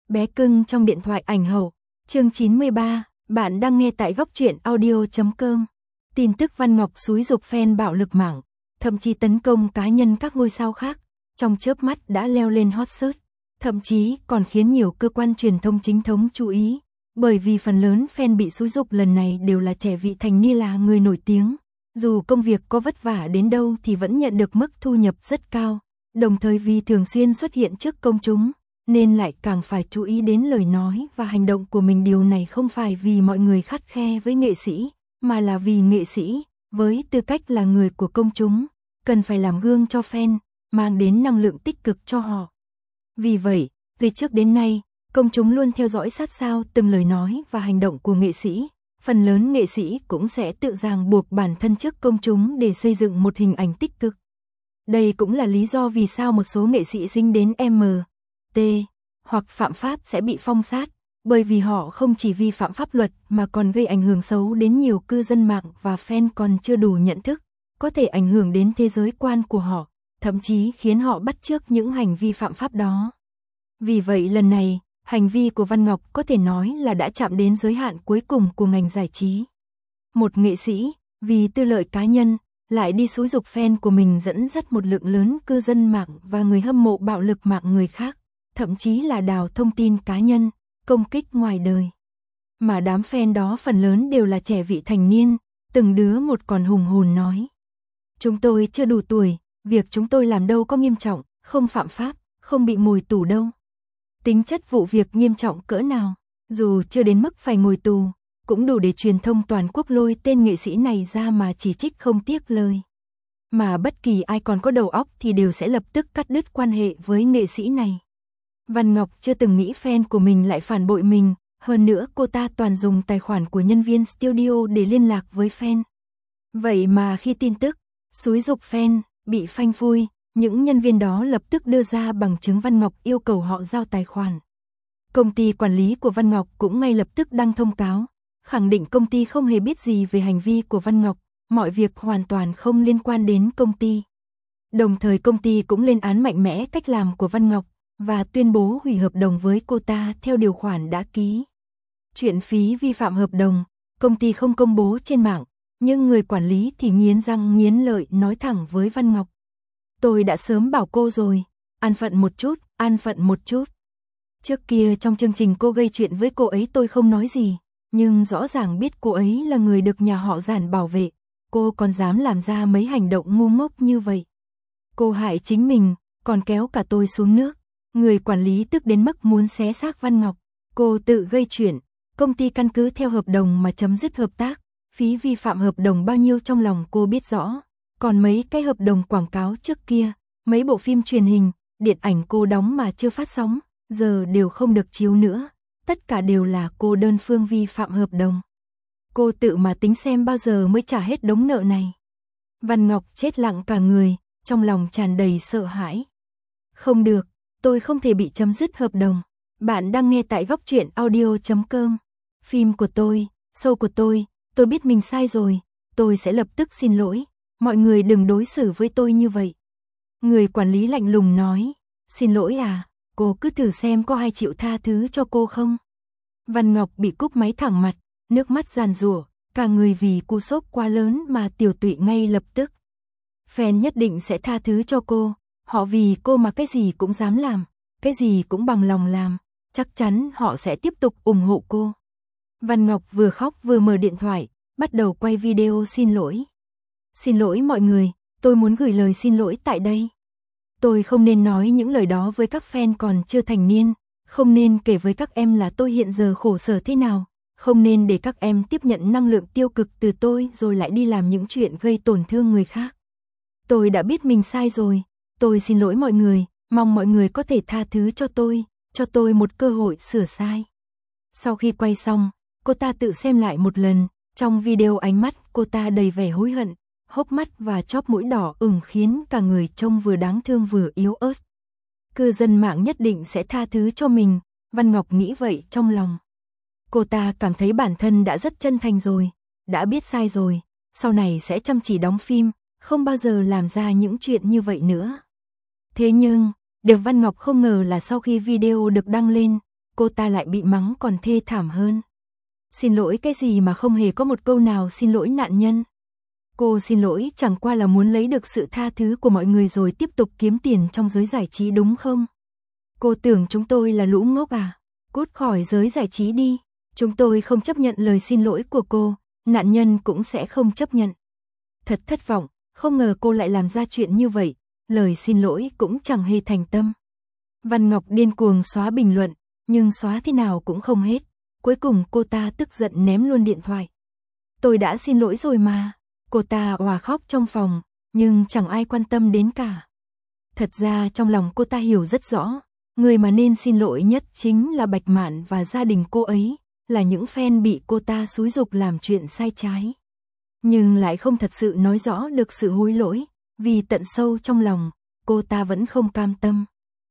Bé cưng trong điện thoại ảnh hậu, chương 93, bạn đang nghe tại góc truyện audio.com. Tin tức Văn Ngọc xúi giục fan bạo lực mạng, thậm chí tấn công cá nhân các ngôi sao khác, trong chớp mắt đã leo lên hot search, thậm chí còn khiến nhiều cơ quan truyền thông chính thống chú ý, bởi vì phần lớn fan bị xúi giục lần này đều là trẻ vị thành niên, là người nổi tiếng, dù công việc có vất vả đến đâu thì vẫn nhận được mức thu nhập rất cao, đồng thời vì thường xuyên xuất hiện trước công chúng, nên lại càng phải chú ý đến lời nói và hành động của mình. Điều này không phải vì mọi người khắt khe với nghệ sĩ, mà là vì nghệ sĩ, với tư cách là người của công chúng, cần phải làm gương cho fan, mang đến năng lượng tích cực cho họ. Vì vậy, từ trước đến nay, công chúng luôn theo dõi sát sao từng lời nói và hành động của nghệ sĩ. Phần lớn nghệ sĩ cũng sẽ tự ràng buộc bản thân trước công chúng để xây dựng một hình ảnh tích cực. Đây cũng là lý do vì sao một số nghệ sĩ dính đến MT hoặc phạm pháp sẽ bị phong sát, bởi vì họ không chỉ vi phạm pháp luật mà còn gây ảnh hưởng xấu đến nhiều cư dân mạng và fan còn chưa đủ nhận thức, có thể ảnh hưởng đến thế giới quan của họ, thậm chí khiến họ bắt chước những hành vi phạm pháp đó. Vì vậy lần này, hành vi của Văn Ngọc có thể nói là đã chạm đến giới hạn cuối cùng của ngành giải trí. Một nghệ sĩ, vì tư lợi cá nhân, lại đi xúi giục fan của mình, dẫn dắt một lượng lớn cư dân mạng và người hâm mộ bạo lực mạng người khác, thậm chí là đào thông tin cá nhân, công kích ngoài đời. Mà đám fan đó phần lớn đều là trẻ vị thành niên, từng đứa một còn hùng hồn nói: "Chúng tôi chưa đủ tuổi, việc chúng tôi làm đâu có nghiêm trọng, không phạm pháp, không bị ngồi tù đâu." Tính chất vụ việc nghiêm trọng cỡ nào, dù chưa đến mức phải ngồi tù, cũng đủ để truyền thông toàn quốc lôi tên nghệ sĩ này ra mà chỉ trích không tiếc lời. Mà bất kỳ ai còn có đầu óc thì đều sẽ lập tức cắt đứt quan hệ với nghệ sĩ này. Văn Ngọc chưa từng nghĩ fan của mình lại phản bội mình, hơn nữa cô ta toàn dùng tài khoản của nhân viên studio để liên lạc với fan. Vậy mà khi tin tức xúi giục fan bị phanh phui, những nhân viên đó lập tức đưa ra bằng chứng Văn Ngọc yêu cầu họ giao tài khoản. Công ty quản lý của Văn Ngọc cũng ngay lập tức đăng thông cáo, khẳng định công ty không hề biết gì về hành vi của Văn Ngọc, mọi việc hoàn toàn không liên quan đến công ty. Đồng thời công ty cũng lên án mạnh mẽ cách làm của Văn Ngọc và tuyên bố hủy hợp đồng với cô ta theo điều khoản đã ký. Chuyện phí vi phạm hợp đồng, công ty không công bố trên mạng, nhưng người quản lý thì nghiến răng nghiến lợi nói thẳng với Văn Ngọc: "Tôi đã sớm bảo cô rồi, an phận một chút, an phận một chút. Trước kia trong chương trình cô gây chuyện với cô ấy tôi không nói gì, nhưng rõ ràng biết cô ấy là người được nhà họ Giản bảo vệ, cô còn dám làm ra mấy hành động ngu ngốc như vậy. Cô hại chính mình, còn kéo cả tôi xuống nước." Người quản lý tức đến mức muốn xé xác Văn Ngọc. Cô tự gây chuyện, công ty căn cứ theo hợp đồng mà chấm dứt hợp tác, phí vi phạm hợp đồng bao nhiêu trong lòng cô biết rõ. Còn mấy cái hợp đồng quảng cáo trước kia, mấy bộ phim truyền hình, điện ảnh cô đóng mà chưa phát sóng, giờ đều không được chiếu nữa. Tất cả đều là cô đơn phương vi phạm hợp đồng. Cô tự mà tính xem bao giờ mới trả hết đống nợ này. Văn Ngọc chết lặng cả người, trong lòng tràn đầy sợ hãi. "Không được, tôi không thể bị chấm dứt hợp đồng." Bạn đang nghe tại góc truyện audio.com. Phim của tôi, show của tôi biết mình sai rồi, tôi sẽ lập tức xin lỗi. Mọi người đừng đối xử với tôi như vậy. Người quản lý lạnh lùng nói: "Xin lỗi à, cô cứ thử xem có ai chịu tha thứ cho cô không." Văn Ngọc bị cúp máy thẳng mặt, nước mắt giàn giụa, cả người vì cú sốc quá lớn mà tiểu tụy ngay lập tức. Fan nhất định sẽ tha thứ cho cô, họ vì cô mà cái gì cũng dám làm, cái gì cũng bằng lòng làm, chắc chắn họ sẽ tiếp tục ủng hộ cô. Văn Ngọc vừa khóc vừa mở điện thoại, bắt đầu quay video xin lỗi. "Xin lỗi mọi người, tôi muốn gửi lời xin lỗi tại đây. Tôi không nên nói những lời đó với các fan còn chưa thành niên, không nên kể với các em là tôi hiện giờ khổ sở thế nào, không nên để các em tiếp nhận năng lượng tiêu cực từ tôi rồi lại đi làm những chuyện gây tổn thương người khác. Tôi đã biết mình sai rồi, tôi xin lỗi mọi người, mong mọi người có thể tha thứ cho tôi một cơ hội sửa sai." Sau khi quay xong, cô ta tự xem lại một lần, trong video ánh mắt cô ta đầy vẻ hối hận, hốc mắt và chóp mũi đỏ ửng khiến cả người trông vừa đáng thương vừa yếu ớt. Cư dân mạng nhất định sẽ tha thứ cho mình, Văn Ngọc nghĩ vậy trong lòng. Cô ta cảm thấy bản thân đã rất chân thành rồi, đã biết sai rồi, sau này sẽ chăm chỉ đóng phim, không bao giờ làm ra những chuyện như vậy nữa. Thế nhưng, điều Văn Ngọc không ngờ là sau khi video được đăng lên, cô ta lại bị mắng còn thê thảm hơn. Xin lỗi cái gì mà không hề có một câu nào xin lỗi nạn nhân. Cô xin lỗi chẳng qua là muốn lấy được sự tha thứ của mọi người rồi tiếp tục kiếm tiền trong giới giải trí đúng không? Cô tưởng chúng tôi là lũ ngốc à? Cút khỏi giới giải trí đi. Chúng tôi không chấp nhận lời xin lỗi của cô, nạn nhân cũng sẽ không chấp nhận. Thật thất vọng, không ngờ cô lại làm ra chuyện như vậy, lời xin lỗi cũng chẳng hề thành tâm. Văn Ngọc điên cuồng xóa bình luận, nhưng xóa thế nào cũng không hết. Cuối cùng cô ta tức giận ném luôn điện thoại. Tôi đã xin lỗi rồi mà. Cô ta òa khóc trong phòng, nhưng chẳng ai quan tâm đến cả. Thật ra trong lòng cô ta hiểu rất rõ, người mà nên xin lỗi nhất chính là Bạch Mạn và gia đình cô ấy, là những fan bị cô ta xúi giục làm chuyện sai trái. Nhưng lại không thật sự nói rõ được sự hối lỗi, vì tận sâu trong lòng, cô ta vẫn không cam tâm.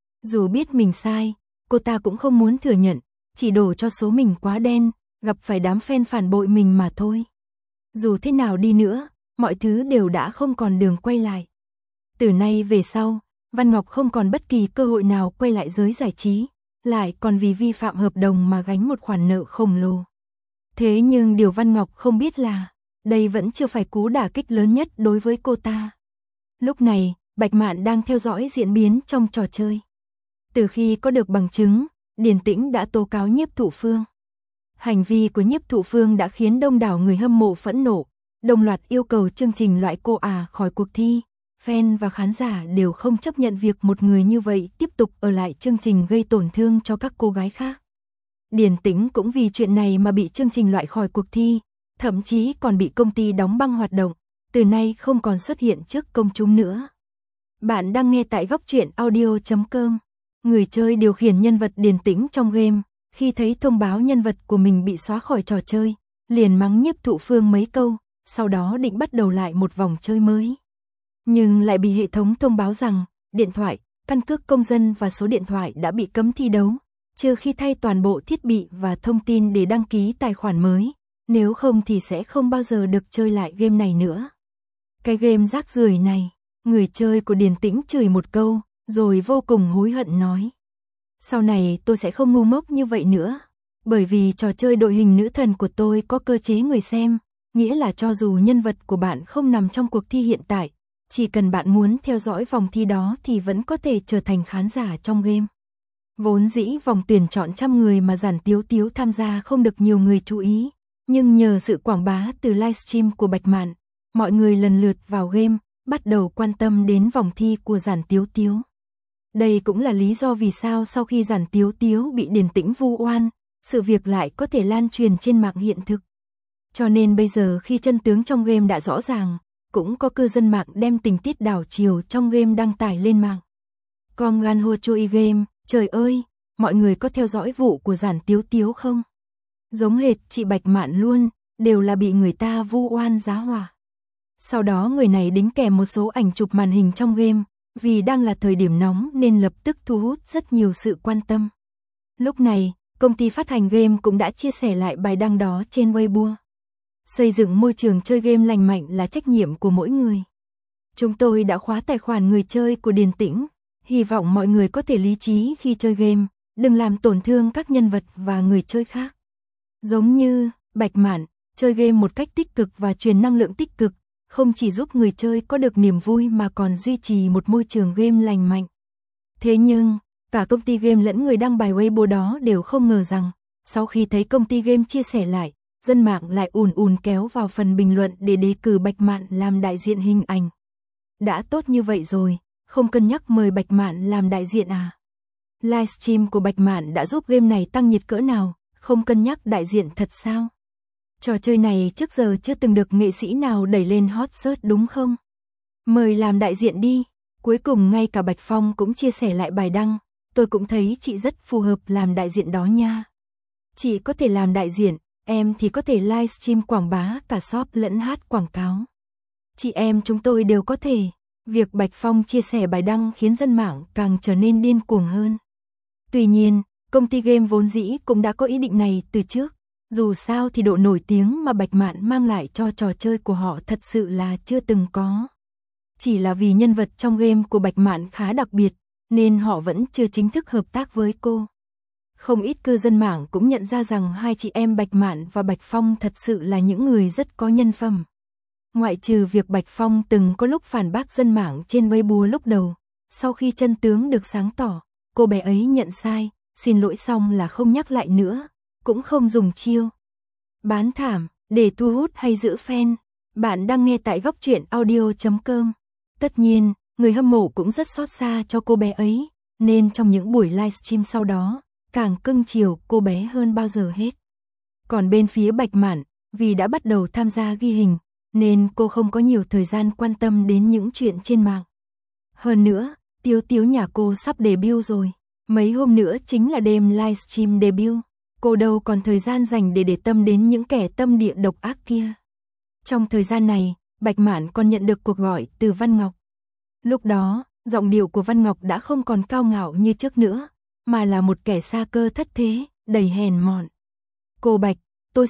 Dù biết mình sai, cô ta cũng không muốn thừa nhận, chỉ đổ cho số mình quá đen, gặp phải đám fan phản bội mình mà thôi. Dù thế nào đi nữa, mọi thứ đều đã không còn đường quay lại. Từ nay về sau, Văn Ngọc không còn bất kỳ cơ hội nào quay lại giới giải trí, lại còn vì vi phạm hợp đồng mà gánh một khoản nợ khổng lồ. Thế nhưng điều Văn Ngọc không biết là, đây vẫn chưa phải cú đả kích lớn nhất đối với cô ta. Lúc này, Bạch Mạn đang theo dõi diễn biến trong trò chơi. Từ khi có được bằng chứng, Điền Tĩnh đã tố cáo Nhiếp Thụ Phương. Hành vi của Nhiếp Thụ Phương đã khiến đông đảo người hâm mộ phẫn nộ, đồng loạt yêu cầu chương trình loại cô khỏi cuộc thi. Fan và khán giả đều không chấp nhận việc một người như vậy tiếp tục ở lại chương trình gây tổn thương cho các cô gái khác. Điền Tĩnh cũng vì chuyện này mà bị chương trình loại khỏi cuộc thi, thậm chí còn bị công ty đóng băng hoạt động, từ nay không còn xuất hiện trước công chúng nữa. Bạn đang nghe tại Góc Truyện Audio.com. Người chơi điều khiển nhân vật Điền Tĩnh trong game, khi thấy thông báo nhân vật của mình bị xóa khỏi trò chơi, liền mắng Nhiếp Thụ Phương mấy câu, sau đó định bắt đầu lại một vòng chơi mới. Nhưng lại bị hệ thống thông báo rằng, điện thoại, căn cước công dân và số điện thoại đã bị cấm thi đấu, trừ khi thay toàn bộ thiết bị và thông tin để đăng ký tài khoản mới, nếu không thì sẽ không bao giờ được chơi lại game này nữa. Cái game rác rưởi này, người chơi của Điền Tĩnh chửi một câu, rồi vô cùng hối hận nói. Sau này tôi sẽ không ngu ngốc như vậy nữa, bởi vì trò chơi đội hình nữ thần của tôi có cơ chế người xem, nghĩa là cho dù nhân vật của bạn không nằm trong cuộc thi hiện tại, chỉ cần bạn muốn theo dõi vòng thi đó thì vẫn có thể trở thành khán giả trong game. Vốn dĩ vòng tuyển chọn 100 người mà Giản Tiếu Tiếu tham gia không được nhiều người chú ý, nhưng nhờ sự quảng bá từ livestream của Bạch Mạn, mọi người lần lượt vào game, bắt đầu quan tâm đến vòng thi của Giản Tiếu Tiếu. Đây cũng là lý do vì sao sau khi Giản Tiếu Tiếu bị Điền Tĩnh vu oan, sự việc lại có thể lan truyền trên mạng hiện thực. Cho nên bây giờ khi chân tướng trong game đã rõ ràng, cũng có cư dân mạng đem tình tiết đảo chiều trong game đăng tải lên mạng. Con gan hô trôi game, trời ơi, mọi người có theo dõi vụ của Giản Tiếu Tiếu không? Giống hệt chị Bạch Mạn luôn, đều là bị người ta vu oan giá họa. Sau đó người này đính kèm một số ảnh chụp màn hình trong game, vì đang là thời điểm nóng nên lập tức thu hút rất nhiều sự quan tâm. Lúc này, công ty phát hành game cũng đã chia sẻ lại bài đăng đó trên Weibo. Xây dựng môi trường chơi game lành mạnh là trách nhiệm của mỗi người. Chúng tôi đã khóa tài khoản người chơi của Điền Tĩnh, hy vọng mọi người có thể lý trí khi chơi game, đừng làm tổn thương các nhân vật và người chơi khác. Giống như Bạch Mạn, chơi game một cách tích cực và truyền năng lượng tích cực, không chỉ giúp người chơi có được niềm vui mà còn duy trì một môi trường game lành mạnh. Thế nhưng, cả công ty game lẫn người đăng bài Weibo đó đều không ngờ rằng, sau khi thấy công ty game chia sẻ lại, dân mạng lại ùn kéo vào phần bình luận để đề cử Bạch Mạn làm đại diện hình ảnh. Đã tốt như vậy rồi, không cân nhắc mời Bạch Mạn làm đại diện à? Livestream của Bạch Mạn đã giúp game này tăng nhiệt cỡ nào, không cân nhắc đại diện thật sao? Trò chơi này trước giờ chưa từng được nghệ sĩ nào đẩy lên hot search đúng không? Mời làm đại diện đi. Cuối cùng ngay cả Bạch Phong cũng chia sẻ lại bài đăng, tôi cũng thấy chị rất phù hợp làm đại diện đó nha. Chị có thể làm đại diện, em thì có thể livestream quảng bá cả shop lẫn hát quảng cáo. Chị em chúng tôi đều có thể. Việc Bạch Phong chia sẻ bài đăng khiến dân mạng càng trở nên điên cuồng hơn. Tuy nhiên, công ty game vốn dĩ cũng đã có ý định này từ trước. Dù sao thì độ nổi tiếng mà Bạch Mạn mang lại cho trò chơi của họ thật sự là chưa từng có. Chỉ là vì nhân vật trong game của Bạch Mạn khá đặc biệt, nên họ vẫn chưa chính thức hợp tác với cô. Không ít cư dân mạng cũng nhận ra rằng hai chị em Bạch Mạn và Bạch Phong thật sự là những người rất có nhân phẩm. Ngoại trừ việc Bạch Phong từng có lúc phản bác dân mạng trên Weibo lúc đầu, sau khi chân tướng được sáng tỏ, cô bé ấy nhận sai, xin lỗi xong là không nhắc lại nữa, cũng không dùng chiêu bán thảm để thu hút hay giữ fan. Bạn đang nghe tại góc truyện audio.com. Tất nhiên, người hâm mộ cũng rất xót xa cho cô bé ấy, nên trong những buổi livestream sau đó, càng cưng chiều cô bé hơn bao giờ hết. Còn bên phía Bạch Mạn, vì đã bắt đầu tham gia ghi hình, nên cô không có nhiều thời gian quan tâm đến những chuyện trên mạng. Hơn nữa, Tiếu Tiếu nhà cô sắp debut rồi, mấy hôm nữa chính là đêm livestream debut, cô đâu còn thời gian dành để tâm đến những kẻ tâm địa độc ác kia. Trong thời gian này, Bạch Mạn còn nhận được cuộc gọi từ Văn Ngọc. Lúc đó, giọng điệu của Văn Ngọc đã không còn cao ngạo như trước nữa, mà là một kẻ xa cơ thất thế, đầy hèn mọn. Cô Bạch, tôi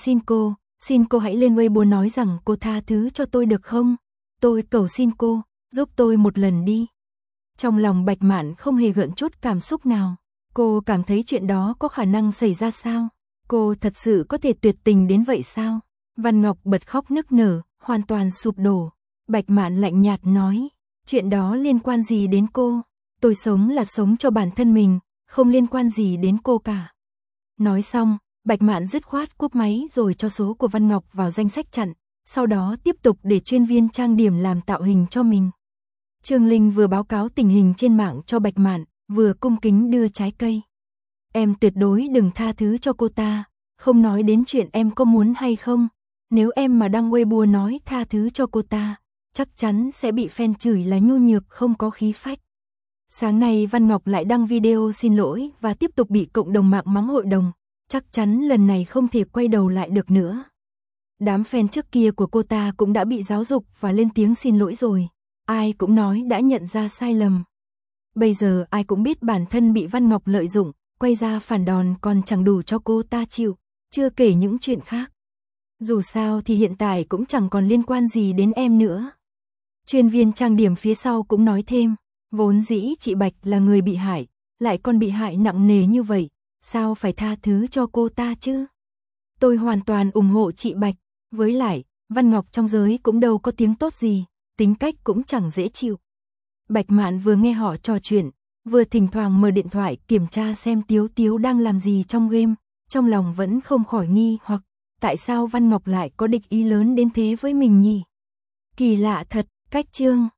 xin cô hãy lên Weibo nói rằng cô tha thứ cho tôi được không? Tôi cầu xin cô, giúp tôi một lần đi. Trong lòng Bạch Mạn không hề gợn chút cảm xúc nào. Cô cảm thấy chuyện đó có khả năng xảy ra sao? Cô thật sự có thể tuyệt tình đến vậy sao? Văn Ngọc bật khóc nức nở, hoàn toàn sụp đổ. Bạch Mạn lạnh nhạt nói, chuyện đó liên quan gì đến cô? Tôi sống là sống cho bản thân mình, không liên quan gì đến cô cả. Nói xong, Bạch Mạn dứt khoát cúp máy rồi cho số của Văn Ngọc vào danh sách chặn, sau đó tiếp tục để chuyên viên trang điểm làm tạo hình cho mình. Trương Linh vừa báo cáo tình hình trên mạng cho Bạch Mạn, vừa cung kính đưa trái cây. Em tuyệt đối đừng tha thứ cho cô ta, không nói đến chuyện em có muốn hay không. Nếu em mà đăng Weibo nói tha thứ cho cô ta, chắc chắn sẽ bị fan chửi là nhu nhược không có khí phách. Sáng nay Văn Ngọc lại đăng video xin lỗi và tiếp tục bị cộng đồng mạng mắng hội đồng, chắc chắn lần này không thể quay đầu lại được nữa. Đám fan trước kia của cô ta cũng đã bị giáo dục và lên tiếng xin lỗi rồi, ai cũng nói đã nhận ra sai lầm. Bây giờ ai cũng biết bản thân bị Văn Ngọc lợi dụng, quay ra phản đòn còn chẳng đủ cho cô ta chịu, chưa kể những chuyện khác. Dù sao thì hiện tại cũng chẳng còn liên quan gì đến em nữa. Chuyên viên trang điểm phía sau cũng nói thêm, vốn dĩ chị Bạch là người bị hại, lại còn bị hại nặng nề như vậy, sao phải tha thứ cho cô ta chứ? Tôi hoàn toàn ủng hộ chị Bạch, với lại, Văn Ngọc trong giới cũng đâu có tiếng tốt gì, tính cách cũng chẳng dễ chịu. Bạch Mạn vừa nghe họ trò chuyện, vừa thỉnh thoảng mở điện thoại kiểm tra xem Tiếu Tiếu đang làm gì trong game, trong lòng vẫn không khỏi nghi hoặc, tại sao Văn Ngọc lại có địch ý lớn đến thế với mình nhỉ? Kỳ lạ thật, cách chương.